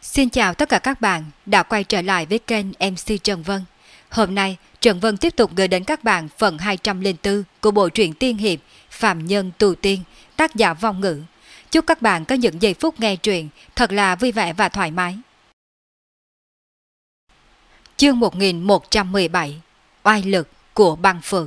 Xin chào tất cả các bạn đã quay trở lại với kênh MC Trần Vân. Hôm nay, Trần Vân tiếp tục gửi đến các bạn phần 204 của bộ truyện tiên hiệp Phạm Nhân Tù Tiên, tác giả Vong Ngữ. Chúc các bạn có những giây phút nghe truyện thật là vui vẻ và thoải mái. Chương 1117: Oai lực của băng phượng.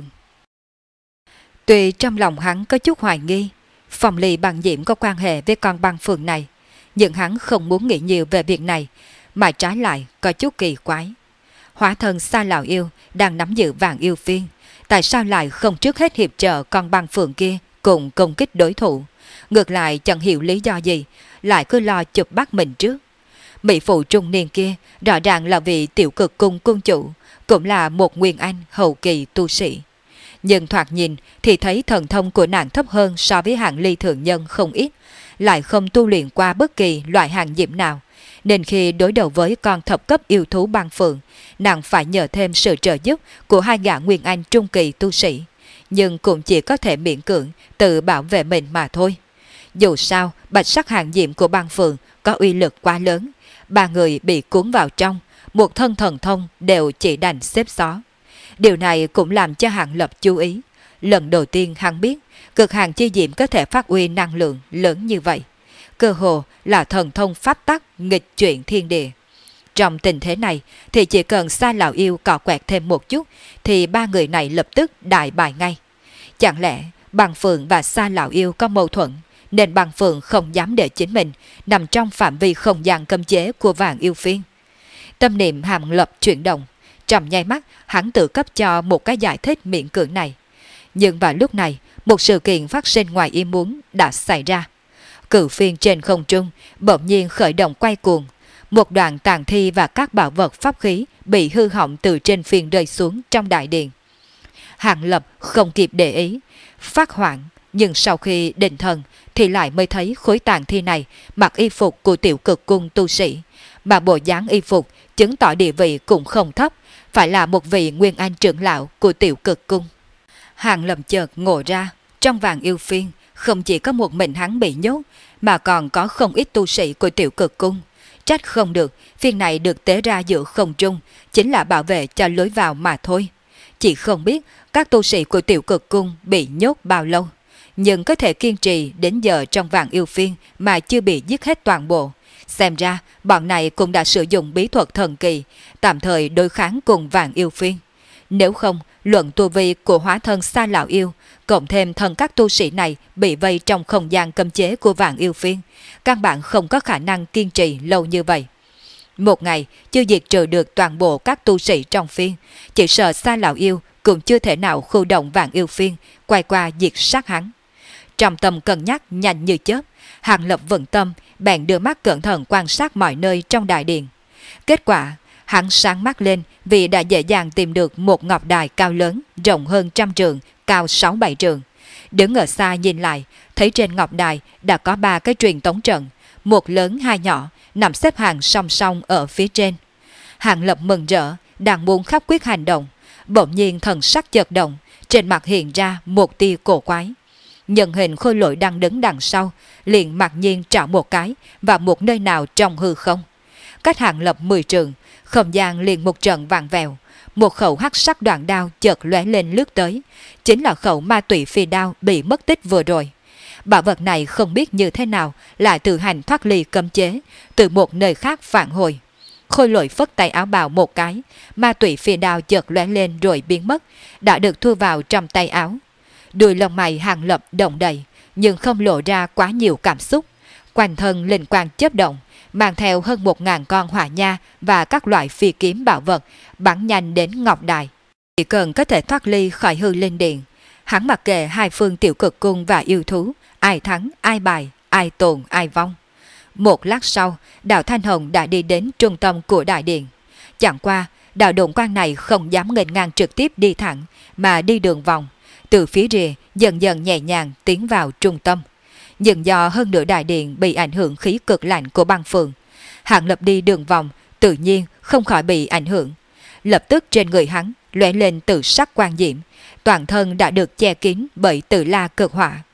Tuy trong lòng hắn có chút hoài nghi Phong Ly Băng Diễm có quan hệ với con băng phượng này, nhưng hắn không muốn nghĩ nhiều về việc này, mà trái lại có chút kỳ quái. Hóa thân Sa Lão Yêu đang nắm giữ Vạn Yêu Phiên, tại sao lại không trước hết hiệp trợ con băng phượng kia cùng công kích đối thủ? Ngược lại chẳng hiểu lý do gì, lại cứ lo chụp bắt mình trước. Mỹ phụ trung niên kia rõ ràng là vị Tiểu Cực Cung cung chủ, cũng là một nguyên anh hậu kỳ tu sĩ. Nhưng thoạt nhìn thì thấy thần thông của nàng thấp hơn so với hạng ly thường nhân không ít, lại không tu luyện qua bất kỳ loại hàng diễm nào, nên khi đối đầu với con thập cấp yêu thú băng phượng, nàng phải nhờ thêm sự trợ giúp của hai gã nguyên anh trung kỳ tu sĩ, nhưng cũng chỉ có thể miễn cưỡng tự bảo vệ mình mà thôi. Dù sao, bạch sắc hàng diễm của băng phượng có uy lực quá lớn, ba người bị cuốn vào trong, một thân thần thông đều chỉ đành xếp xó. Điều này cũng làm cho Hạng Lập chú ý. Lần đầu tiên hắn biết cực hàng chi diệm có thể phát huy năng lượng lớn như vậy. Cơ hồ là thần thông pháp tắc nghịch chuyển thiên địa. Trong tình thế này thì chỉ cần Sa Lão Yêu cọ quẹt thêm một chút thì ba người này lập tức đại bại ngay. Chẳng lẽ Băng Phượng và Sa Lão Yêu có mâu thuẫn, nên Băng Phượng không dám để chính mình nằm trong phạm vi không gian cấm chế của Vạn Yêu Phiên? Tâm niệm Hạng Lập chuyển động, trong nháy mắt hắn tự cấp cho một cái giải thích miễn cưỡng này. Nhưng vào lúc này, một sự kiện phát sinh ngoài ý muốn đã xảy ra. Cửu phiên trên không trung bỗng nhiên khởi động quay cuồng. Một đoạn tàn thi và các bảo vật pháp khí bị hư hỏng từ trên phiên rơi xuống trong đại điện. Hạng Lập không kịp để ý, phát hoảng, nhưng sau khi định thần thì lại mới thấy khối tàn thi này mặc y phục của Tiểu Cực Cung tu sĩ, mà bộ dáng y phục chứng tỏ địa vị cũng không thấp, phải là một vị nguyên anh trưởng lão của Tiểu Cực Cung. Hạng Lập chợt ngộ ra, trong Vạn Yêu Phiên không chỉ có một mình hắn bị nhốt, mà còn có không ít tu sĩ của Tiểu Cực Cung. Trách không được, phiên này được tế ra giữa không trung, chính là bảo vệ cho lối vào mà thôi. Chỉ không biết các tu sĩ của Tiểu Cực Cung bị nhốt bao lâu, nhưng có thể kiên trì đến giờ trong Vạn Yêu Phiên mà chưa bị giết hết toàn bộ. Xem ra bọn này cũng đã sử dụng bí thuật thần kỳ, tạm thời đối kháng cùng Vạn Yêu Phiên. Nếu không, luận tu vi của hóa thân Sa Lão Yêu, cộng thêm thân các tu sĩ này bị vây trong không gian cấm chế của Vạn Yêu Phiên, căn bản không có khả năng kiên trì lâu như vậy. Một ngày chưa diệt trừ được toàn bộ các tu sĩ trong phiên, chỉ sợ Sa Lão Yêu cũng chưa thể nào khu động Vạn Yêu Phiên quay qua diệt sát hắn. Trong tâm cân nhắc nhanh như chớp, Hạng Lập vững tâm bèn đưa mắt cẩn thận quan sát mọi nơi trong đại điện. Kết quả, hắn sáng mắt lên vì đã dễ dàng tìm được một ngọc đài cao lớn, rộng hơn 100 trượng, cao 6-7 trượng. Đứng ở xa nhìn lại, thấy trên ngọc đài đã có 3 cái truyền tống trận, một lớn hai nhỏ, nằm xếp hàng song song ở phía trên. Hạng Lập mừng rỡ, đang muốn khắp quyết hành động, bỗng nhiên thần sắc chợt động, trên mặt hiện ra một tia cổ quái. Nhân hình khôi lỗi đang đứng đằng sau, liền mặc nhiên trảo một cái vào một nơi nào trong hư không. Cách Hạng Lập 10 trượng, không gian liền một trận vàng vèo, một khẩu hắc sắc đoạn đao chợt lóe lên lướt tới, chính là khẩu ma tụy phi đao bị mất tích vừa rồi. Bảo vật này không biết như thế nào lại tự hành thoát ly cấm chế, từ một nơi khác phản hồi. Khôi lỗi phất tay áo bào một cái, ma tụy phi đao chợt lóe lên rồi biến mất, đã được thu vào trong tay áo. Đuôi lông mày Hạng Lập động đầy, nhưng không lộ ra quá nhiều cảm xúc. Quanh thân linh quang chớp động, mang theo hơn 1000 con hỏa nha và các loại phi kiếm bảo vật bắn nhanh đến ngọc đài. Chỉ cần có thể thoát ly khỏi hư linh điện, hắn mặc kệ hai phương Tiểu Cực Cung và yêu thú, ai thắng ai bài, ai tồn ai vong. Một lát sau, đạo Thanh Hồng đã đi đến trung tâm của đại điện. Chẳng qua, đạo độn quang này không dám nghênh ngang trực tiếp đi thẳng, mà đi đường vòng, từ phía rìa dần dần nhẹ nhàng tiến vào trung tâm. Nhưng do hơn nửa đại điện bị ảnh hưởng khí cực lạnh của băng phượng, Hạng Lập đi đường vòng tự nhiên không khỏi bị ảnh hưởng. Lập tức trên người hắn lóe lên tự sắc quang diễm, toàn thân đã được che kín bởi Tử La cực hỏa.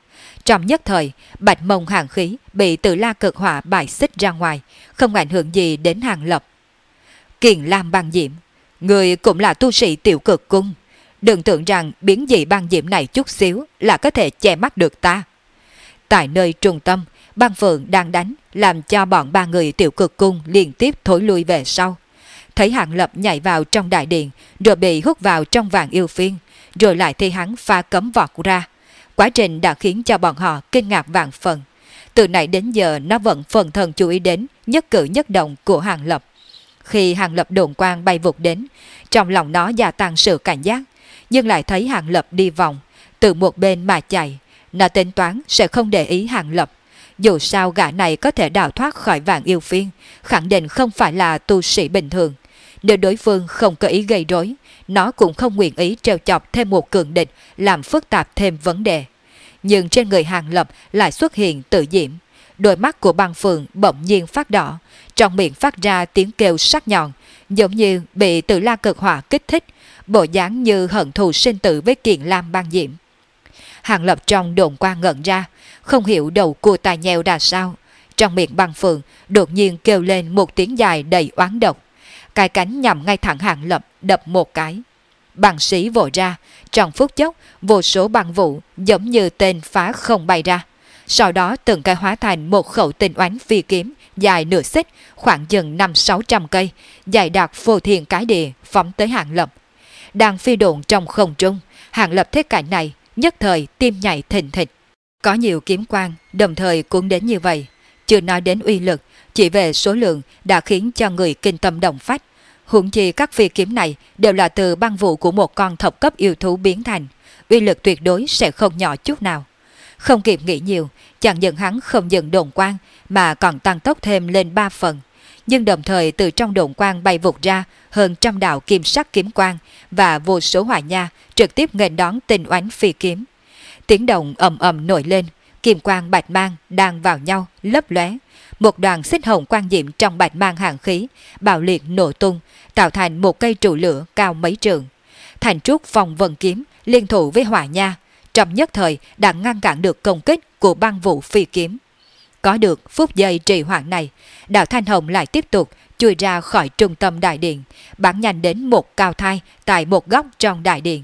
Trong nhất thời, bạch mông hàng khí bị Tử La Cực Hỏa bài xích ra ngoài, không ảnh hưởng gì đến Hàng Lập. Kiền Lam băng diễm, người cũng là tu sĩ Tiểu Cực Cung, đừng tưởng rằng biến dị băng diễm này chút xíu là có thể che mắt được ta. Tại nơi trung tâm, băng phượng đang đánh, làm cho bọn ba người Tiểu Cực Cung liên tiếp thối lui về sau. Thấy Hàng Lập nhảy vào trong đại điện, rồi bị hút vào trong vạn yêu phiên, rồi lại thấy hắn phá cấm vọt ra. Quá trình đã khiến cho bọn họ kinh ngạc vạn phần. Từ nãy đến giờ nó vẫn phần thần chú ý đến nhất cử nhất động của Hàng Lập. Khi Hàng Lập độn quang bay vụt đến, trong lòng nó gia tăng sự cảnh giác, nhưng lại thấy Hàng Lập đi vòng, từ một bên mà chạy. Nó tính toán sẽ không để ý Hàng Lập. Dù sao gã này có thể đào thoát khỏi vạn yêu phiên, khẳng định không phải là tu sĩ bình thường. Nếu đối phương không có ý gây rối, nó cũng không nguyện ý trêu chọc thêm một cường địch, làm phức tạp thêm vấn đề. Nhưng trên người Hàng Lập lại xuất hiện tự diễm. Đôi mắt của băng phượng bỗng nhiên phát đỏ, trong miệng phát ra tiếng kêu sắc nhọn, giống như bị Tử La Cực Hỏa kích thích, bộ dáng như hận thù sinh tử với Kiền Lam băng diễm. Hàng Lập trong đồn quang ngẩn ra, không hiểu đầu cua tai nheo ra sao. Trong miệng băng phượng đột nhiên kêu lên một tiếng dài đầy oán độc. Cái cánh nhằm ngay thẳng Hàng Lập đập một cái. Băng sĩ vội ra, trong phút chốc vô số băng vụ giống như tên phá không bay ra. Sau đó từng cái hóa thành một khẩu tinh oánh phi kiếm dài nửa xích, khoảng chừng 500-600 cây, dài đặc phô thiên cái địa phóng tới Hàng Lập. Đang phi độn trong không trung, Hàng Lập thấy cảnh này, nhất thời tim nhảy thình thịch. Có nhiều kiếm quang đồng thời cuốn đến như vậy, chưa nói đến uy lực, chỉ về số lượng đã khiến cho người kinh tâm động phách. Huống chi các phi kiếm này đều là từ băng vụ của một con thập cấp yêu thú biến thành, uy lực tuyệt đối sẽ không nhỏ chút nào. Không kịp nghĩ nhiều, chẳng những hắn không dừng đồn quang mà còn tăng tốc thêm lên 3 phần. Nhưng đồng thời từ trong đồn quang bay vụt ra hơn trăm đạo kim sắc kiếm quang và vô số hỏa nha trực tiếp nghênh đón tinh oánh phi kiếm. Tiếng động ầm ầm nổi lên, kim quang bạch mang đang vào nhau lấp lóe. Một đoàn xích hồng quang diệm trong bạch mang hàng khí bạo liệt nổ tung, tạo thành một cây trụ lửa cao mấy trượng. Thành trúc phong vân kiếm liên thủ với hỏa nha, trong nhất thời đã ngăn cản được công kích của băng vụ phi kiếm. Có được phút giây trì hoãn này, đạo Thanh Hồng lại tiếp tục chui ra khỏi trung tâm đại điện, bắn nhanh đến một cao thai tại một góc trong đại điện.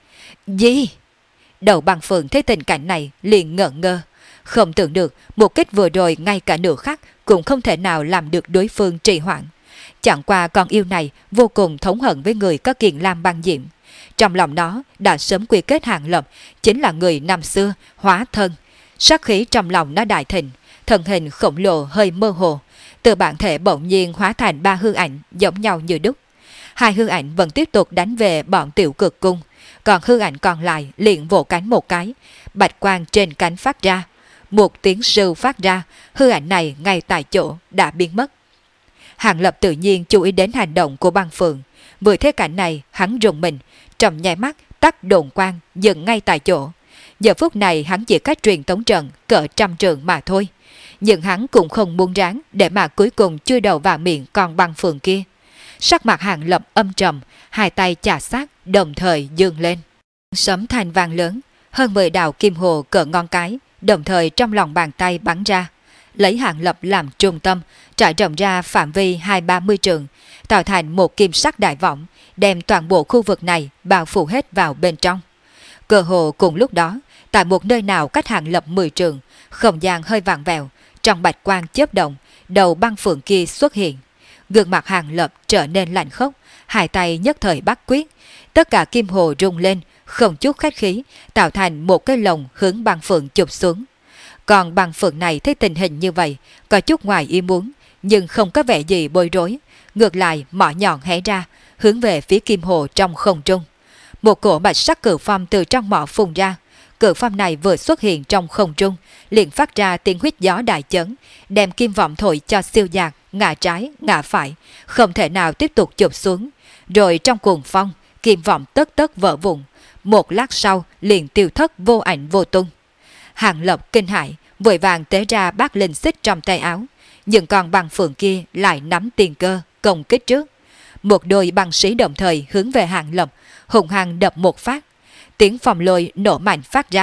Gì? Đầu băng phượng thấy tình cảnh này liền ngỡ ngơ, không tưởng được một kích vừa rồi ngay cả nửa khắc cũng không thể nào làm được đối phương trì hoãn. Chẳng qua con yêu này vô cùng thống hận với người có Kiền Lam băng diễm. Trong lòng nó đã sớm quy kết Hàng Lập chính là người năm xưa hóa thân. Sát khí trong lòng nó đại thịnh, thân hình khổng lồ hơi mơ hồ, từ bản thể bỗng nhiên hóa thành 3 hư ảnh giống nhau như đúc. 2 hư ảnh vẫn tiếp tục đánh về bọn Tiểu Cực Cung, còn hư ảnh còn lại liền vỗ cánh một cái, bạch quang trên cánh phát ra, một tiếng sưu phát ra, hư ảnh này ngay tại chỗ đã biến mất. Hàng Lập tự nhiên chú ý đến hành động của băng phượng, vừa thấy cảnh này hắn rùng mình, trong nháy mắt tắt đồn quang dừng ngay tại chỗ. Giờ phút này hắn chỉ cách truyền tống trận cỡ trăm trượng mà thôi, nhưng hắn cũng không muốn ráng để mà cuối cùng chui đầu vào miệng con băng phượng kia. Sắc mặt Hàng Lập âm trầm, hai tay chà sát đồng thời giương lên. Sấm thanh vang lớn, hơn 10 đạo kim hồ cỡ ngón cái đồng thời trong lòng bàn tay bắn ra, lấy Hàng Lập làm trung tâm, trải rộng ra phạm vi 20-30 trượng, tạo thành một kim sắc đại võng, đem toàn bộ khu vực này bao phủ hết vào bên trong. Cơ hồ cùng lúc đó, tại một nơi nào cách Hàng Lập 10 trượng, không gian hơi vàng vẹo, trong bạch quang chớp động, đầu băng phượng kia xuất hiện. Gương mặt Hàng Lập trở nên lạnh khốc, hai tay nhất thời bắt quyết, tất cả kim hồ rung lên, không chút khách khí, tạo thành một cái lồng hướng băng phượng chụp xuống. Còn băng phượng này thấy tình hình như vậy, có chút ngoài ý muốn, nhưng không có vẻ gì bối rối, ngược lại mỏ nhọn hé ra, hướng về phía kim hồ trong không trung. Một cổ bạch sắc cự phong từ trong mỏ phun ra, cự phong này vừa xuất hiện trong không trung, liền phát ra tiếng huýt gió đại chấn, đem kim vọng thổi cho siêu dạt, ngã trái, ngã phải, không thể nào tiếp tục chụp xuống. Rồi trong cuồng phong, kim vọng tất tất vỡ vụn, một lát sau liền tiêu thất vô ảnh vô tung. Hàng Lập kinh hãi, vội vàng tế ra bát linh xích trong tay áo, nhưng con băng phượng kia lại nắm tiền cơ, công kích trước. Một đôi băng sĩ đồng thời hướng về Hàng Lập, hùng hăng đập một phát. Tiếng phòng lôi nổ mạnh phát ra,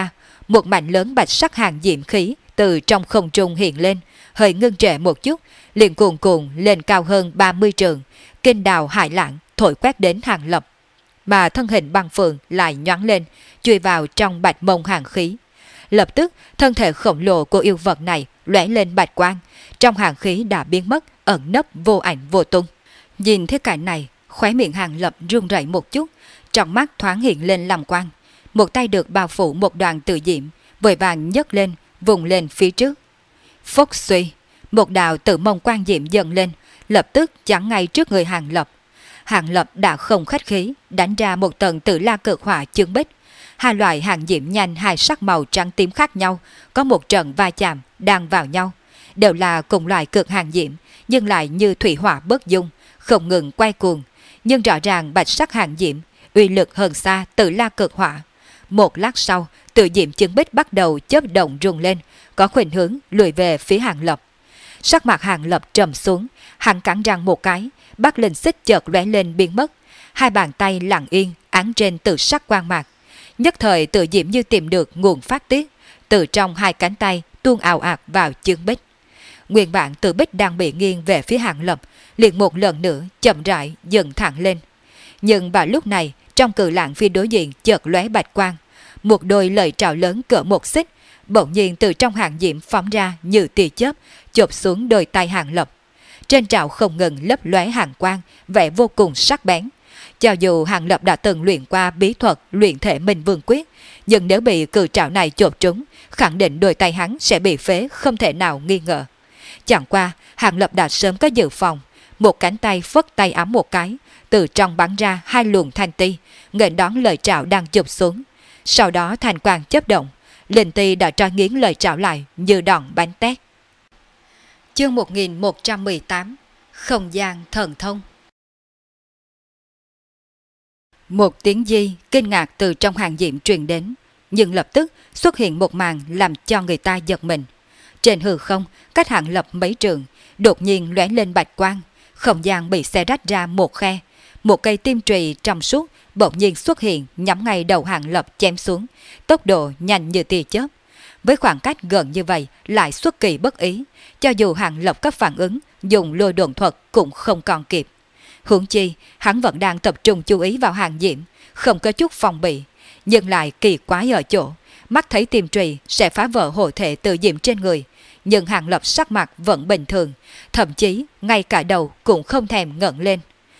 một mảnh lớn bạch sắc hàng diệm khí từ trong không trung hiện lên, hơi ngưng trệ một chút, liền cuồn cuộn lên cao hơn 30 trượng, kinh đào hải lãng thổi quét đến Hàng Lập. Mà thân hình băng phượng lại nhoáng lên, chui vào trong bạch mông hàng khí. Lập tức, thân thể khổng lồ của yêu vật này lóe lên bạch quang, trong hàng khí đã biến mất, ẩn nấp vô ảnh vô tung. Nhìn thấy cảnh này, khóe miệng Hàng Lập run rẩy một chút, trong mắt thoáng hiện lên làm quang. Một tay được bao phủ một đoàn tự diệm, vội vàng nhấc lên, vùng lên phía trước. Phốc suy, một đạo tự mông quang diệm dần lên, lập tức chắn ngay trước người Hàng Lập. Hàng Lập đã không khách khí, đánh ra một tầng tự la cực hỏa chương bích. Hai loại hàng diệm nhanh hai sắc màu trắng tím khác nhau, có một trận va chạm, đang vào nhau. Đều là cùng loại cực hàng diệm, nhưng lại như thủy hỏa bất dung, không ngừng quay cuồng. Nhưng rõ ràng bạch sắc hàng diệm, uy lực hơn xa tự la cực hỏa. Một lát sau, tự diệm chương bích bắt đầu chớp động rung lên, có khuynh hướng lùi về phía Hàng Lập. Sắc mặt Hàng Lập trầm xuống, hắn cắn răng một cái, bắt linh xích chợt lóe lên biến mất. Hai bàn tay lặng yên án trên tự sắc quang mạc. Nhất thời tự diệm như tìm được nguồn phát tiết, từ trong hai cánh tay tuôn ào ạt vào chương bích. Nguyên bản tự bích đang bị nghiêng về phía Hàng Lập, liền một lần nữa chậm rãi dần thẳng lên. Nhưng vào lúc này, trong cự lạng phía đối diện chợt lóe bạch quang, một đôi lợi trảo lớn cỡ một xích bỗng nhiên từ trong hàng diệm phóng ra như tia chớp, chộp xuống đôi tay Hàng Lập. Trên trảo không ngừng lấp lóe hàng quang, vẻ vô cùng sắc bén. Cho dù Hàng Lập đã từng luyện qua bí thuật luyện thể Minh Vương Quyết, nhưng nếu bị cự trảo này chộp trúng, khẳng định đôi tay hắn sẽ bị phế không thể nào nghi ngờ. Chẳng qua, Hàng Lập đã sớm có dự phòng, một cánh tay phất tay ấm một cái, từ trong bắn ra hai luồng thanh ti, nghênh đón lời trảo đang chụp xuống. Sau đó thanh quang chớp động, linh ti đã trói nghiến lời trảo lại như đòn bánh tét. Chương 1118 Không gian thần thông. Một tiếng di kinh ngạc từ trong hàng diệm truyền đến, nhưng lập tức xuất hiện một màn làm cho người ta giật mình. Trên hư không, cách Hàng Lập mấy trượng, đột nhiên lóe lên bạch quang, không gian bị xé rách ra một khe. Một cây tim trùy trong suốt bỗng nhiên xuất hiện nhắm ngay đầu Hàng Lập chém xuống, tốc độ nhanh như tia chớp. Với khoảng cách gần như vậy lại xuất kỳ bất ý, cho dù Hàng Lập có phản ứng, dùng lôi độn thuật cũng không còn kịp. Huống chi, hắn vẫn đang tập trung chú ý vào hàng diệm, không có chút phòng bị, nhưng lại kỳ quái ở chỗ, mắt thấy tim trùy sẽ phá vỡ hộ thể tự diệm trên người, nhưng Hàng Lập sắc mặt vẫn bình thường, thậm chí ngay cả đầu cũng không thèm ngẩng lên.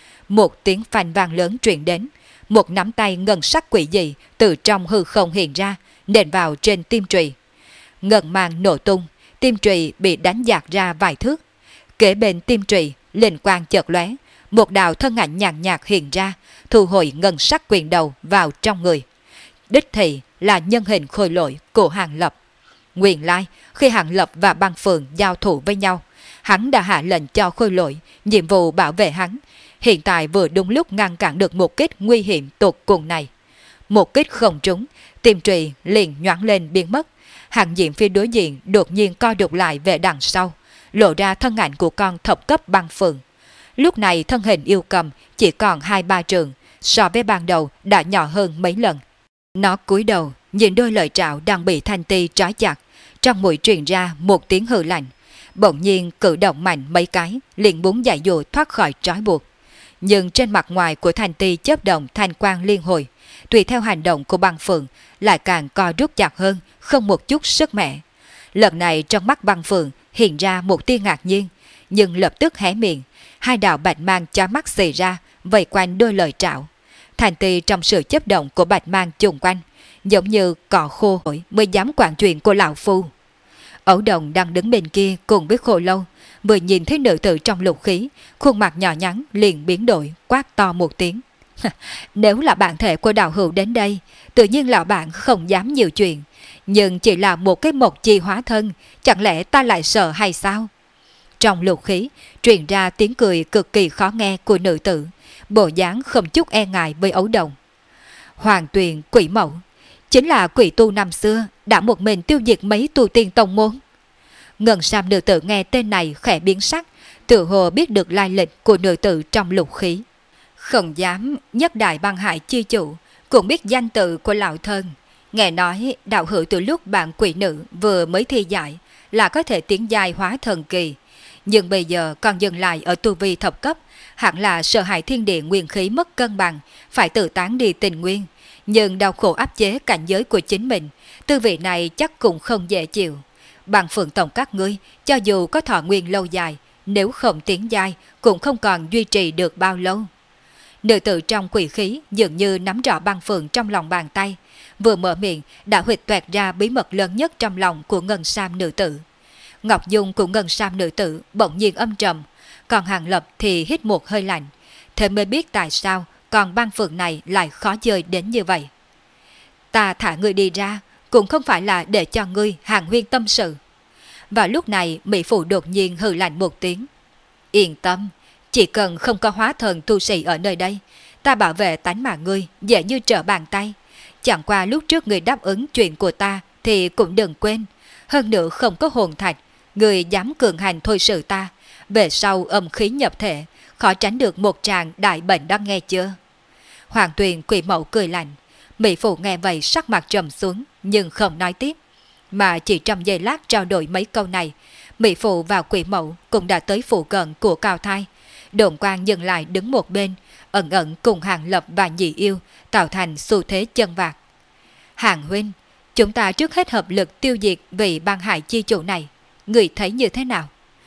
Một tiếng phanh vang lớn truyền đến, một nắm tay ngân sắc quỷ dị từ trong hư không hiện ra, nện vào trên tim trùy. Ngân mang nổ tung, tim trùy bị đánh dạt ra vài thước. Kế bên tim trùy, linh quang chợt lóe, một đạo thân ảnh nhàn nhạt hiện ra, thu hồi ngân sắc quyền đầu vào trong người. Đích thị là nhân hình khôi lỗi của Hàng Lập. Nguyên lai, khi Hàng Lập và băng phượng giao thủ với nhau, hắn đã hạ lệnh cho khôi lỗi nhiệm vụ bảo vệ hắn. Hiện tại vừa đúng lúc ngăn cản được một kích nguy hiểm tột cùng này. Một kích không trúng, tim trùy liền nhoáng lên biến mất. Hàng diệm phía đối diện đột nhiên co đục lại về đằng sau, lộ ra thân ảnh của con thập cấp băng phượng. Lúc này thân hình yêu cầm chỉ còn 2-3 trượng, so với ban đầu đã nhỏ hơn mấy lần. Nó cúi đầu, nhìn đôi lợi trảo đang bị thanh ti trói chặt, trong mũi truyền ra một tiếng hừ lạnh. Bỗng nhiên cử động mạnh mấy cái, liền muốn giải dụ thoát khỏi trói buộc. Nhưng trên mặt ngoài của thanh ti chớp động thanh quang liên hồi, tùy theo hành động của băng phượng lại càng co rút chặt hơn, không một chút sức mẻ. Lần này trong mắt băng phượng hiện ra một tia ngạc nhiên, nhưng lập tức hé miệng, hai đạo bạch mang chói mắt xì ra, vây quanh đôi lợi trảo. Thanh ti trong sự chớp động của bạch mang chung quanh, giống như cỏ khô mới dám quản chuyện của lão phu. Ẩu Đồng đang đứng bên kia cùng với Khô Lâu, vừa nhìn thấy nữ tử trong lục khí, khuôn mặt nhỏ nhắn liền biến đổi, quát to một tiếng. Nếu là bạn thể của đạo hữu đến đây, tự nhiên lão bạn không dám nhiều chuyện, nhưng chỉ là một cái mộc chi hóa thân, chẳng lẽ ta lại sợ hay sao? Trong lục khí truyền ra tiếng cười cực kỳ khó nghe của nữ tử, bộ dáng không chút e ngại với Ẩu Đồng. Hoàng Tuyền quỷ mẫu, chính là quỷ tu năm xưa đã một mình tiêu diệt mấy tu tiên tông môn. Ngân sam nữ tử nghe tên này khẽ biến sắc, tự hồ biết được lai lịch của nữ tử trong lục khí. Không dám nhất đại băng hải chi chủ, cũng biết danh tự của lão thân, Nghe nói đạo hữu từ lúc bạn quỷ nữ vừa mới thi giải là có thể tiến giai hóa thần kỳ, nhưng bây giờ còn dừng lại ở tu vi thập cấp, hẳn là sợ hãi thiên địa nguyên khí mất cân bằng, phải tự tán đi tình nguyên, nhưng đau khổ áp chế cảnh giới của chính mình, tư vị này chắc cũng không dễ chịu. Bằng phượng tổng các ngươi, cho dù có thọ nguyên lâu dài, nếu không tiến giai cũng không còn duy trì được bao lâu. Nữ tử trong quỷ khí dường như nắm rõ băng phượng trong lòng bàn tay, vừa mở miệng đã huỵch toẹt ra bí mật lớn nhất trong lòng của ngân sam nữ tử. Ngọc dung của ngân sam nữ tử bỗng nhiên âm trầm, còn Hàng Lập thì hít một hơi lạnh, thế mới biết tại sao còn băng phượng này lại khó chơi đến như vậy. Ta thả ngươi đi ra cũng không phải là để cho ngươi hàng huyên tâm sự. Vào lúc này Mỹ Phụ đột nhiên hừ lạnh một tiếng. Yên tâm, chỉ cần không có hóa thần tu sĩ ở nơi đây, ta bảo vệ tánh mạng ngươi dễ như trở bàn tay. Chẳng qua lúc trước ngươi đáp ứng chuyện của ta thì cũng đừng quên. Hơn nữa không có hồn thạch, ngươi dám cường hành thôi sự ta, về sau âm khí nhập thể, khó tránh được một tràng đại bệnh đó nghe chưa? Hoàng Tuyền quỷ mẫu cười lạnh. Mỹ Phụ nghe vậy sắc mặt trầm xuống nhưng không nói tiếp, mà chỉ trong giây lát trao đổi mấy câu này, Mỹ Phụ và quỷ mẫu cũng đã tới phụ cận của Cao Thai. Đồn Quang dừng lại đứng một bên, ẩn ẩn cùng Hàng Lập và Nhị Yêu tạo thành xu thế chân vạc. Hàng huynh, chúng ta trước hết hợp lực tiêu diệt vị băng hải chi chủ này, người thấy như thế nào?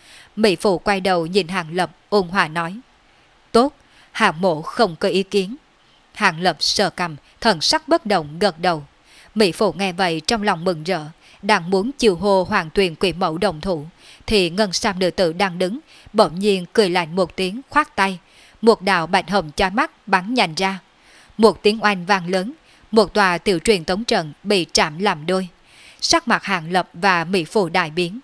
Mỹ Phụ quay đầu nhìn Hàng Lập ôn hòa nói. Tốt, Hàng mộ không có ý kiến. Hàng Lập sờ cằm, thần sắc bất động gật đầu. Mỹ Phụ nghe vậy trong lòng mừng rỡ, đang muốn chiều hô Hoàng Tuyền quỷ mẫu đồng thủ, thì ngân sam nữ tử đang đứng, bỗng nhiên cười lạnh một tiếng khoát tay, một đạo bạch hồng chói mắt bắn nhanh ra. Một tiếng oanh vang lớn, một tòa tiểu truyền tống trận bị chạm làm đôi. Sắc mặt Hàng Lập và Mỹ Phụ đại biến.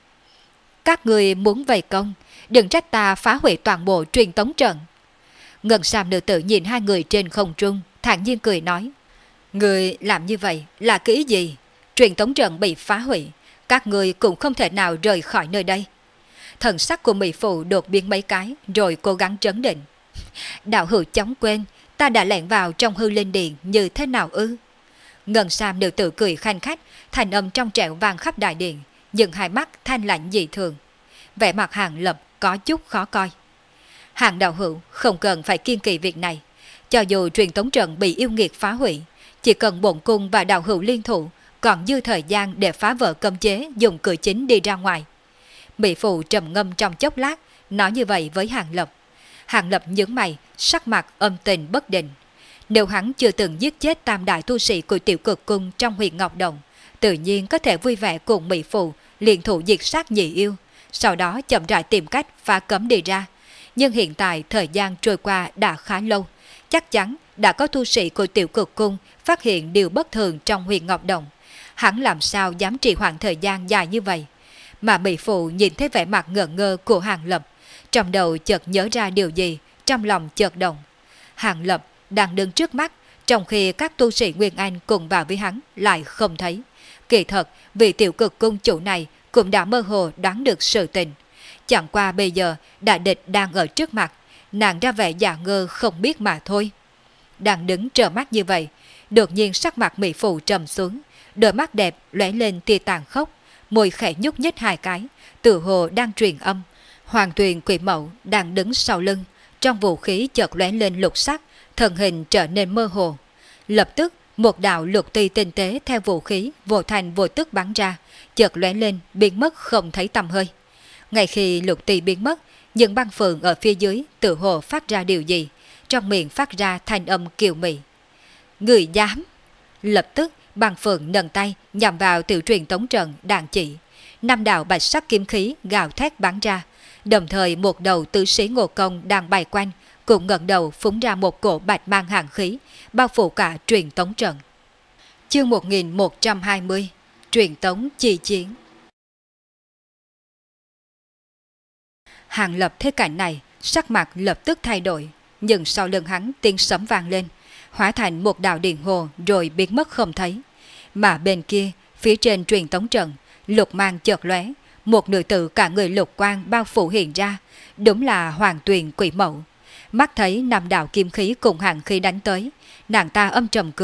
Các người muốn vây công, đừng trách ta phá hủy toàn bộ truyền tống trận. Ngân sam nữ tử nhìn hai người trên không trung, thản nhiên cười nói. Người làm như vậy là cái ý gì? Truyền tống trận bị phá hủy, các người cũng không thể nào rời khỏi nơi đây. Thần sắc của Mỹ Phụ đột biến mấy cái, rồi cố gắng trấn định. Đạo hữu chóng quên, ta đã lẻn vào trong hư linh điện như thế nào ư? Ngân sam nữ tử cười khanh khách, thành âm trong trẻo vang khắp đại điện, nhưng hai mắt thanh lạnh dị thường. Vẻ mặt Hàng Lập có chút khó coi. Hàng đạo hữu không cần phải kiên kỳ việc này. Cho dù truyền tống trận bị yêu nghiệt phá hủy, chỉ cần bổn cung và đạo hữu liên thủ, còn dư thời gian để phá vỡ cấm chế dùng cửa chính đi ra ngoài. Mỹ Phụ trầm ngâm trong chốc lát, nói như vậy với Hàng Lập. Hàng Lập nhướng mày, sắc mặt âm tình bất định. Nếu hắn chưa từng giết chết tam đại tu sĩ của Tiểu Cực Cung trong huyện Ngọc Đồng, tự nhiên có thể vui vẻ cùng Mỹ Phụ liên thủ diệt sát Nhị Yêu, sau đó chậm rãi tìm cách phá cấm đi ra. Nhưng hiện tại thời gian trôi qua đã khá lâu, chắc chắn đã có tu sĩ của Tiểu Cực Cung phát hiện điều bất thường trong huyện Ngọc Đồng. Hắn làm sao dám trì hoãn thời gian dài như vậy? Mà Mỹ Phụ nhìn thấy vẻ mặt ngỡ ngơ của Hàng Lập, trong đầu chợt nhớ ra điều gì, trong lòng chợt động. Hàng Lập đang đứng trước mắt, trong khi các tu sĩ Nguyên Anh cùng vào với hắn lại không thấy. Kỳ thật, vị Tiểu Cực Cung chủ này cũng đã mơ hồ đoán được sự tình. Chẳng qua bây giờ đại địch đang ở trước mặt, nàng ra vẻ giả ngơ không biết mà thôi. Đang đứng trợn mắt như vậy, đột nhiên sắc mặt Mỹ Phụ trầm xuống, đôi mắt đẹp lóe lên tia tàn khốc, môi khẽ nhúc nhích hai cái, tự hồ đang truyền âm. Hoàng Tuyền quỷ mẫu đang đứng sau lưng, trong vũ khí chợt lóe lên lục sắc, thần hình trở nên mơ hồ. Lập tức một đạo lục ti tinh tế theo vũ khí vô thành vô tức bắn ra, chợt lóe lên biến mất không thấy tăm hơi. Ngay khi lục ti biến mất, những băng phượng ở phía dưới tự hồ phát ra điều gì, trong miệng phát ra thanh âm kiều mị. Người dám! Lập tức băng phượng nâng tay nhằm vào tiểu truyền tống trận đạn chỉ. Năm đạo bạch sắc kiếm khí gào thét bắn ra, đồng thời một đầu tứ sĩ Ngộ Công đang bay quanh cũng ngẩng đầu phúng ra một cổ bạch mang hàng khí, bao phủ cả truyền tống trận. Chương 1120 Truyền tống chi chiến. Hàng Lập thấy cảnh này, sắc mặt lập tức thay đổi, nhưng sau lưng hắn tiếng sấm vang lên, hóa thành một đạo điện hồ rồi biến mất không thấy. Mà bên kia, phía trên truyền tống trận, lục mang chợt lóe, một nữ tử cả người lục quang bao phủ hiện ra, đúng là Hoàng Tuyền quỷ mẫu. Mắt thấy năm đạo kim khí cùng hàng khí đánh tới, nàng ta âm trầm cười,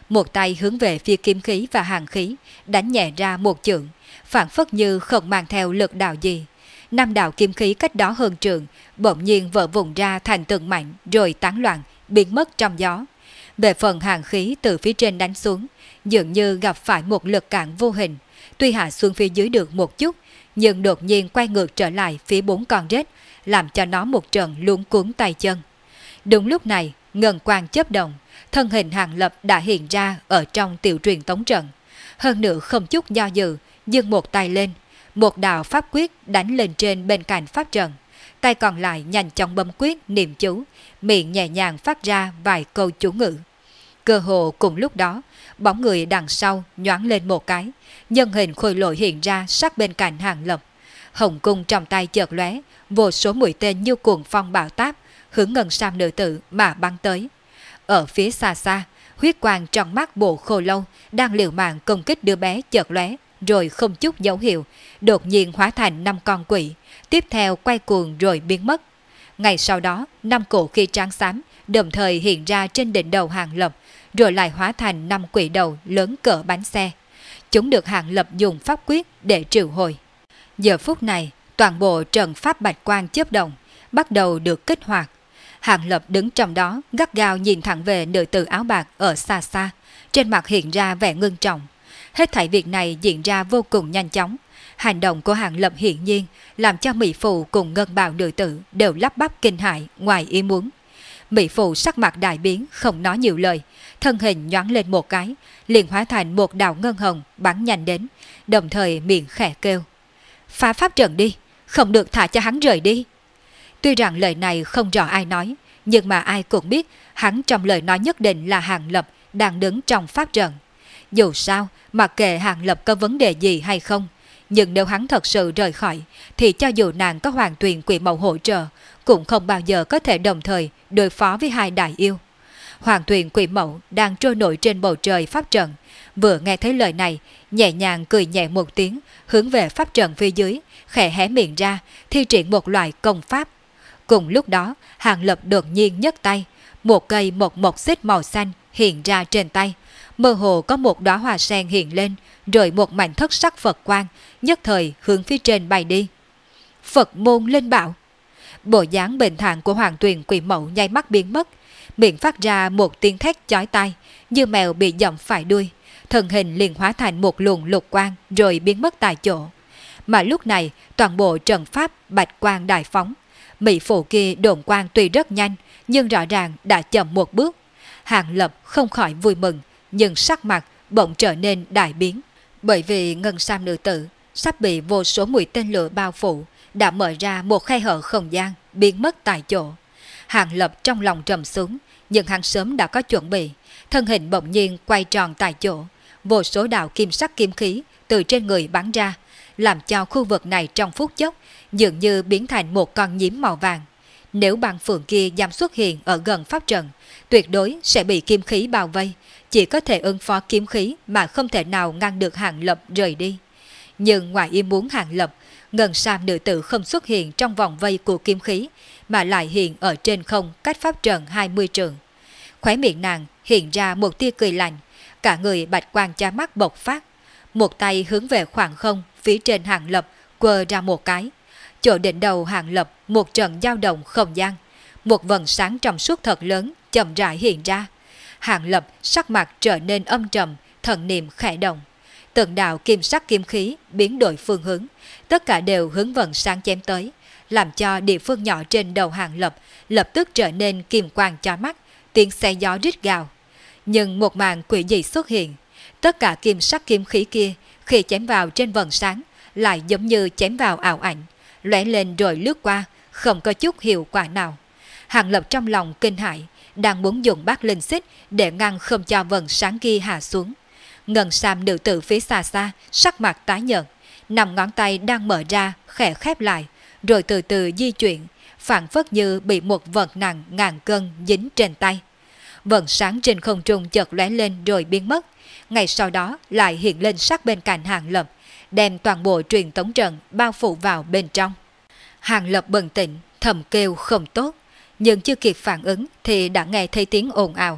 một tay hướng về phía kim khí và hàn khí, đánh nhẹ ra một chưởng, phản phất như không mang theo lực đạo gì. Năm đạo kim khí cách đó hơn trường, bỗng nhiên vỡ vụn ra thành từng mảnh rồi tán loạn, biến mất trong gió. Về phần hàn khí từ phía trên đánh xuống, dường như gặp phải một lực cản vô hình, tuy hạ xuống phía dưới được một chút, nhưng đột nhiên quay ngược trở lại phía 4 con rết, làm cho nó một trận luống cuống tay chân. Đúng lúc này, ngân quang chớp động, thân hình Hàng Lập đã hiện ra ở trong tiểu truyền tống trận. Hơn nữa không chút do dự, giương một tay lên, một đạo pháp quyết đánh lên trên bên cạnh pháp trận. Tay còn lại nhanh chóng bấm quyết niệm chú, miệng nhẹ nhàng phát ra vài câu chú ngữ. Cơ hồ cùng lúc đó, bóng người đằng sau nhoáng lên một cái, nhân hình khôi lỗi hiện ra sát bên cạnh Hàng Lập. Hồng cung trong tay chợt lóe, vô số mũi tên như cuồng phong bão táp hướng ngân sam nữ tử mà bắn tới. Ở phía xa xa, huyết quang trong mắt bộ khô lâu đang liều mạng công kích đứa bé chợt lóe, rồi không chút dấu hiệu, đột nhiên hóa thành 5 con quỷ, tiếp theo quay cuồng rồi biến mất. Ngày sau đó, 5 cổ khí trắng xám đồng thời hiện ra trên đỉnh đầu Hàng Lập, rồi lại hóa thành 5 quỷ đầu lớn cỡ bánh xe. Chúng được Hàng Lập dùng pháp quyết để triệu hồi. Giờ phút này, toàn bộ trận pháp bạch quang chớp động, bắt đầu được kích hoạt. Hàng Lập đứng trong đó, gắt gao nhìn thẳng về nữ tử áo bạc ở xa xa, trên mặt hiện ra vẻ ngưng trọng. Hết thảy việc này diễn ra vô cùng nhanh chóng. Hành động của Hàng Lập hiển nhiên làm cho Mỹ Phụ cùng ngân bào nữ tử đều lắp bắp kinh hãi ngoài ý muốn. Mỹ Phụ sắc mặt đại biến, không nói nhiều lời, thân hình nhoáng lên một cái, liền hóa thành một đạo ngân hồng bắn nhanh đến, đồng thời miệng khẽ kêu: phá pháp trận đi, không được thả cho hắn rời đi. Tuy rằng lời này không rõ ai nói, nhưng mà ai cũng biết hắn trong lời nói nhất định là Hàng Lập đang đứng trong pháp trận. Dù sao, mặc kệ Hàng Lập có vấn đề gì hay không, nhưng nếu hắn thật sự rời khỏi, thì cho dù nàng có Hoàng Tuyền Quỷ Mẫu hỗ trợ, cũng không bao giờ có thể đồng thời đối phó với hai đại yêu. Hoàng Tuyền Quỷ Mẫu đang trôi nổi trên bầu trời pháp trận, vừa nghe thấy lời này, nhẹ nhàng cười nhẹ một tiếng, hướng về pháp trận phía dưới, khẽ hé miệng ra, thi triển một loại công pháp. Cùng lúc đó, Hàng Lập đột nhiên nhấc tay, một cây mộc xích màu xanh hiện ra trên tay, mơ hồ có một đóa hoa sen hiện lên, rồi một mảnh thất sắc Phật quang nhất thời hướng phía trên bay đi. Phật môn linh bảo. Bộ dáng bình thản của Hoàng Tuyền Quỷ Mẫu nháy mắt biến mất, miệng phát ra một tiếng thét chói tai, như mèo bị giẫm phải đuôi, thân hình liền hóa thành một luồng lục quang rồi biến mất tại chỗ. Mà lúc này, toàn bộ trận pháp bạch quang đại phóng. Mỹ Phụ kia đồn quang tuy rất nhanh, nhưng rõ ràng đã chậm một bước. Hàng Lập không khỏi vui mừng, nhưng sắc mặt bỗng trở nên đại biến. Bởi vì ngân sam nữ tử sắp bị vô số mũi tên lửa bao phủ, đã mở ra một khe hở không gian, biến mất tại chỗ. Hàng Lập trong lòng trầm xuống, nhưng hắn sớm đã có chuẩn bị, thân hình bỗng nhiên quay tròn tại chỗ, vô số đạo kim sắc kim khí từ trên người bắn ra, làm cho khu vực này trong phút chốc dường như biến thành một con nhím màu vàng. Nếu băng phượng kia dám xuất hiện ở gần pháp trận, tuyệt đối sẽ bị kim khí bao vây, chỉ có thể ứng phó kiếm khí mà không thể nào ngăn được Hàng Lập rời đi. Nhưng ngoài ý muốn Hàng Lập, ngân sam nữ tử không xuất hiện trong vòng vây của kim khí, mà lại hiện ở trên không cách pháp trận 20 trượng. Khóe miệng nàng hiện ra một tia cười lạnh, cả người bạch quang chói mắt bộc phát, một tay hướng về khoảng không phía trên Hàng Lập quơ ra một cái. Chỗ đỉnh đầu Hàng Lập một trận dao động không gian, một vầng sáng trong suốt thật lớn chậm rãi hiện ra. Hàng Lập sắc mặt trở nên âm trầm, thần niệm khẽ động. Từng đạo kim sắc kim khí biến đổi phương hướng, tất cả đều hướng vầng sáng chém tới, làm cho địa phương nhỏ trên đầu Hàng Lập lập tức trở nên kim quang chói mắt, tiếng xe gió rít gào. Nhưng một màn quỷ dị xuất hiện, tất cả kim sắc kim khí kia khi chém vào trên vầng sáng lại giống như chém vào ảo ảnh, lóe lên rồi lướt qua, không có chút hiệu quả nào. Hàng Lập trong lòng kinh hãi, đang muốn dùng bát linh xích để ngăn không cho vầng sáng kia hạ xuống. Ngân sam nữ tử phía xa xa, sắc mặt tái nhợt, 5 ngón tay đang mở ra, khẽ khép lại, rồi từ từ di chuyển, phảng phất như bị một vật nặng ngàn cân dính trên tay. Vầng sáng trên không trung chợt lóe lên rồi biến mất, ngay sau đó lại hiện lên sát bên cạnh Hàng Lập, đem toàn bộ truyền tống trận bao phủ vào bên trong. Hàng Lập bừng tỉnh, thầm kêu không tốt, nhưng chưa kịp phản ứng thì đã nghe thấy tiếng ồn ào.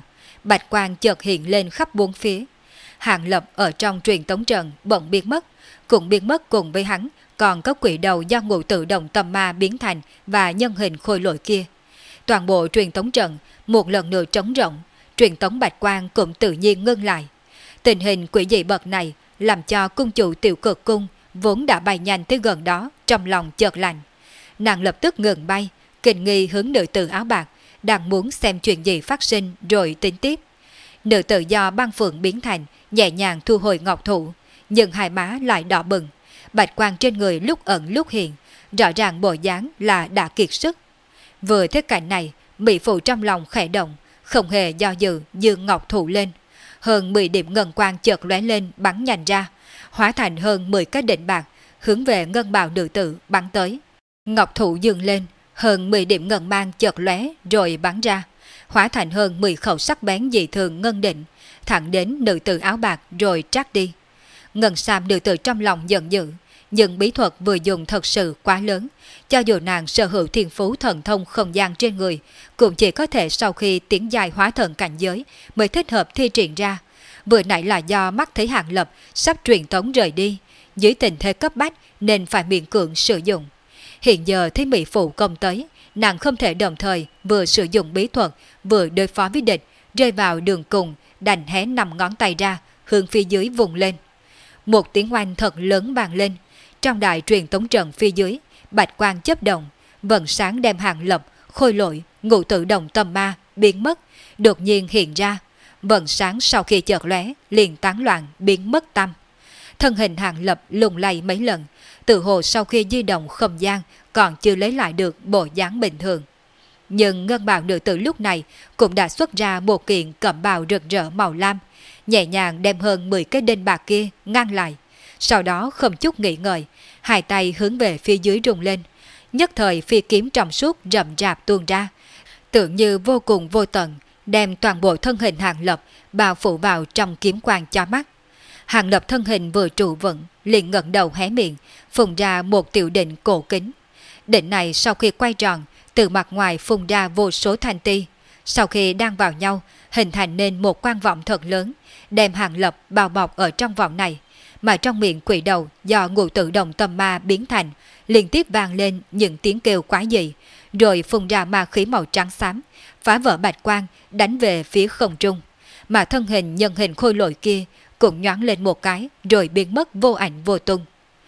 bạch quang chợt hiện lên khắp bốn phía. Hàng Lập ở trong truyền tống trận bỗng biến mất, cũng biến mất cùng với hắn, còn có quỷ đầu do ngũ tự động tâm ma biến thành và nhân hình khôi lỗi kia. Toàn bộ truyền tống trận một lần nữa trống rỗng, truyền tống bạch quang cũng tự nhiên ngưng lại. Tình hình quỷ dị bậc này làm cho cung chủ Tiểu Cực Cung vốn đã bay nhanh tới gần đó trong lòng chợt lạnh. Nàng lập tức ngừng bay, kinh nghi hướng nữ tử áo bạc, đang muốn xem chuyện gì phát sinh rồi tính tiếp. Nữ tử do băng phượng biến thành nhẹ nhàng thu hồi ngọc thủ, nhưng hai má lại đỏ bừng, bạch quang trên người lúc ẩn lúc hiện, rõ ràng bộ dáng là đã kiệt sức. Vừa thấy cảnh này, mỹ phụ trong lòng khẽ động, không hề do dự giương ngọc thủ lên. Hơn 10 điểm ngân quang chợt lóe lên bắn nhanh ra, hóa thành hơn 10 cái đỉnh bạc, hướng về ngân bào nữ tử bắn tới. Ngọc thủ dương lên, hơn 10 điểm ngân mang chợt lóe rồi bắn ra, hóa thành hơn 10 khẩu sắc bén dị thường ngân định, thẳng đến nữ tử áo bạc rồi trát đi. Ngân Sam nữ tử trong lòng giận dữ, nhưng bí thuật vừa dùng thật sự quá lớn, cho dù nàng sở hữu thiên phú thần thông không gian trên người, cũng chỉ có thể sau khi tiến dài hóa thần cảnh giới mới thích hợp thi triển ra. Vừa nãy là do mắt thấy Hàng Lập sắp truyền tống rời đi, dưới tình thế cấp bách nên phải miễn cưỡng sử dụng. Hiện giờ thấy mỹ phụ công tới, nàng không thể đồng thời vừa sử dụng bí thuật vừa đối phó với địch, rơi vào đường cùng, đành hé 5 ngón tay ra, hướng phía dưới vùng lên. Một tiếng oanh thật lớn vang lên, trong đại truyền tống trận phía dưới, bạch quang chớp động, vầng sáng đem Hàng Lập, khôi lỗi, ngũ tự động tâm ma biến mất, đột nhiên hiện ra. Vầng sáng sau khi chợt lóe liền tán loạn biến mất tăm. Thân hình Hàng Lập lung lay mấy lần, tự hồ sau khi di động không gian còn chưa lấy lại được bộ dáng bình thường. Nhưng ngân bào nữ tử lúc này cũng đã xuất ra một kiện cẩm bào rực rỡ màu lam, nhẹ nhàng đem hơn 10 cái đinh bạc kia ngăn lại. Sau đó không chút nghĩ ngợi, hai tay hướng về phía dưới rung lên, nhất thời phi kiếm trong suốt rậm rạp tuôn ra, tưởng như vô cùng vô tận, đem toàn bộ thân hình Hàng Lập bao phủ vào trong kiếm quang chói mắt. Hàng Lập thân hình vừa trụ vững, liền ngẩng đầu hé miệng, phun ra một tiểu định cổ kính. Định này sau khi quay tròn, từ mặt ngoài phun ra vô số thanh ti, sau khi đan vào nhau, hình thành nên một quang vọng thật lớn, đem Hàng Lập bao bọc ở trong vọng này. Mà trong miệng quỷ đầu do ngũ tự động tâm ma biến thành, liên tiếp vang lên những tiếng kêu quái dị, rồi phun ra ma khí màu trắng xám, phá vỡ bạch quang, đánh về phía không trung. Mà thân hình nhân hình khôi lỗi kia cũng nhoáng lên một cái, rồi biến mất vô ảnh vô tung.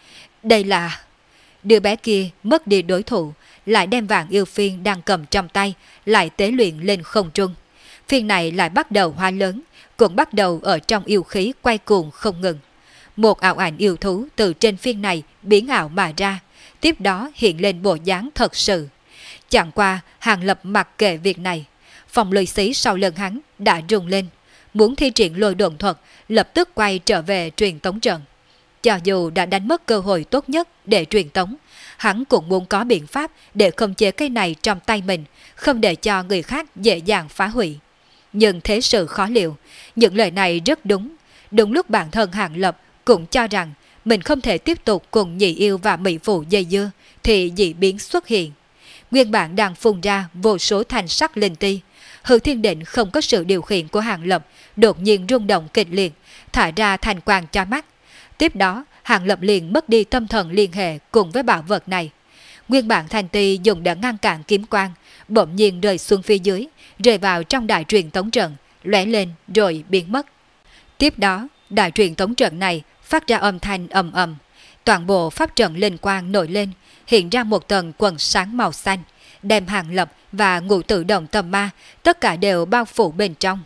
Đây là... Đứa bé kia mất đi đối thủ, lại đem vàng yêu phiên đang cầm trong tay, lại tế luyện lên không trung. Phiên này lại bắt đầu hoa lớn, cũng bắt đầu ở trong yêu khí quay cuồng không ngừng. Một ảo ảnh yêu thú từ trên phiên này biến ảo mà ra, tiếp đó hiện lên bộ dáng thật sự. Chẳng qua Hàng Lập mặc kệ việc này, phòng lôi xí sau lưng hắn đã rung lên, muốn thi triển lôi độn thuật, lập tức quay trở về truyền tống trận. Cho dù đã đánh mất cơ hội tốt nhất để truyền tống, hắn cũng muốn có biện pháp để khống chế cái này trong tay mình, không để cho người khác dễ dàng phá hủy. Nhưng thế sự khó liệu, những lời này rất đúng. Đúng lúc bản thân Hàng Lập cũng cho rằng mình không thể tiếp tục cùng nhị yêu và mỹ phụ dây dưa, thì dị biến xuất hiện. Nguyên bản đang phun ra vô số thanh sắc linh ti, hư thiên định không có sự điều khiển của Hàng Lập, đột nhiên rung động kịch liệt, thả ra thành quang cho mắt. Tiếp đó, Hàng Lập liền mất đi tâm thần liên hệ cùng với bảo vật này. Nguyên bản thanh ti dùng để ngăn cản kiếm quang, bỗng nhiên rơi xuống phía dưới, rơi vào trong đại truyền tống trận, lóe lên rồi biến mất. Tiếp đó, đại truyền tống trận này phát ra âm thanh ầm ầm, toàn bộ pháp trận linh quang nổi lên, hiện ra một tầng quần sáng màu xanh, đem Hàng Lập và ngũ tự động tâm ma tất cả đều bao phủ bên trong.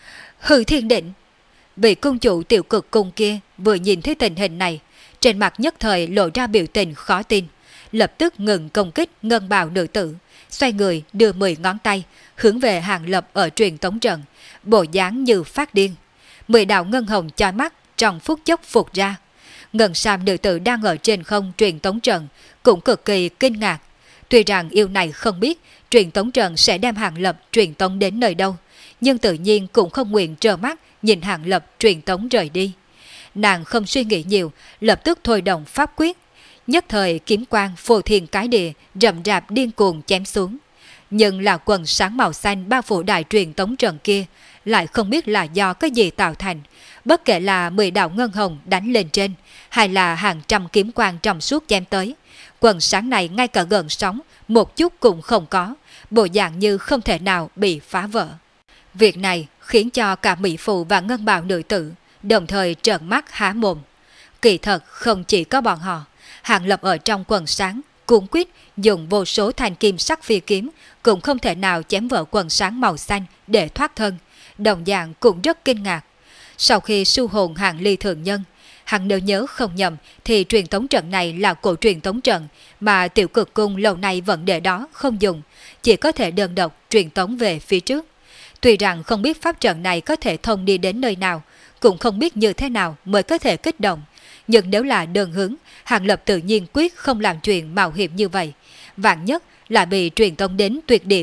Hư thiên định! Vị cung chủ Tiểu Cực Cung kia vừa nhìn thấy tình hình này, trên mặt nhất thời lộ ra biểu tình khó tin, lập tức ngừng công kích ngân bào nữ tử, xoay người đưa 10 ngón tay hướng về Hàng Lập ở truyền tống trận, bộ dáng như phát điên. 10 đạo ngân hồng chói mắt trong phút chốc phục ra. Ngân sam nữ tử đang ở trên không truyền tống trận cũng cực kỳ kinh ngạc. Tuy rằng yêu này không biết truyền tống trận sẽ đem Hàng Lập truyền tống đến nơi đâu, nhưng tự nhiên cũng không nguyện trơ mắt nhìn Hàng Lập truyền tống rời đi. Nàng không suy nghĩ nhiều, lập tức thôi động pháp quyết. Nhất thời kiếm quang phô thiên cái địa rậm rạp điên cuồng chém xuống. nhưng là quần sáng màu xanh bao phủ đại truyền tống trận kia, lại không biết là do cái gì tạo thành. Bất kể là 10 đạo ngân hồng đánh lên trên, hay là hàng trăm kiếm quang trong suốt chém tới, quần sáng này ngay cả gần sóng, một chút cũng không có, bộ dạng như không thể nào bị phá vỡ. Việc này khiến cho cả mỹ phụ và ngân bào nữ tử đồng thời trợn mắt há mồm. Kỳ thật không chỉ có bọn họ, Hàng Lập ở trong quần sáng, cuốn quýt dùng vô số thanh kim sắc phi kiếm cũng không thể nào chém vỡ quần sáng màu xanh để thoát thân, đồng dạng cũng rất kinh ngạc. Sau khi su hồn Hàng Ly thượng nhân, hắn nếu nhớ không nhầm thì truyền tống trận này là cổ truyền tống trận mà Tiểu Cực Cung lâu nay vẫn để đó không dùng, chỉ có thể đơn độc truyền tống về phía trước. Tuy rằng không biết pháp trận này có thể thông đi đến nơi nào, cũng không biết như thế nào mới có thể kích động, nhưng nếu là đơn hướng, Hàng Lập tự nhiên quyết không làm chuyện mạo hiểm như vậy. Vạn nhất là bị truyền tống đến tuyệt địa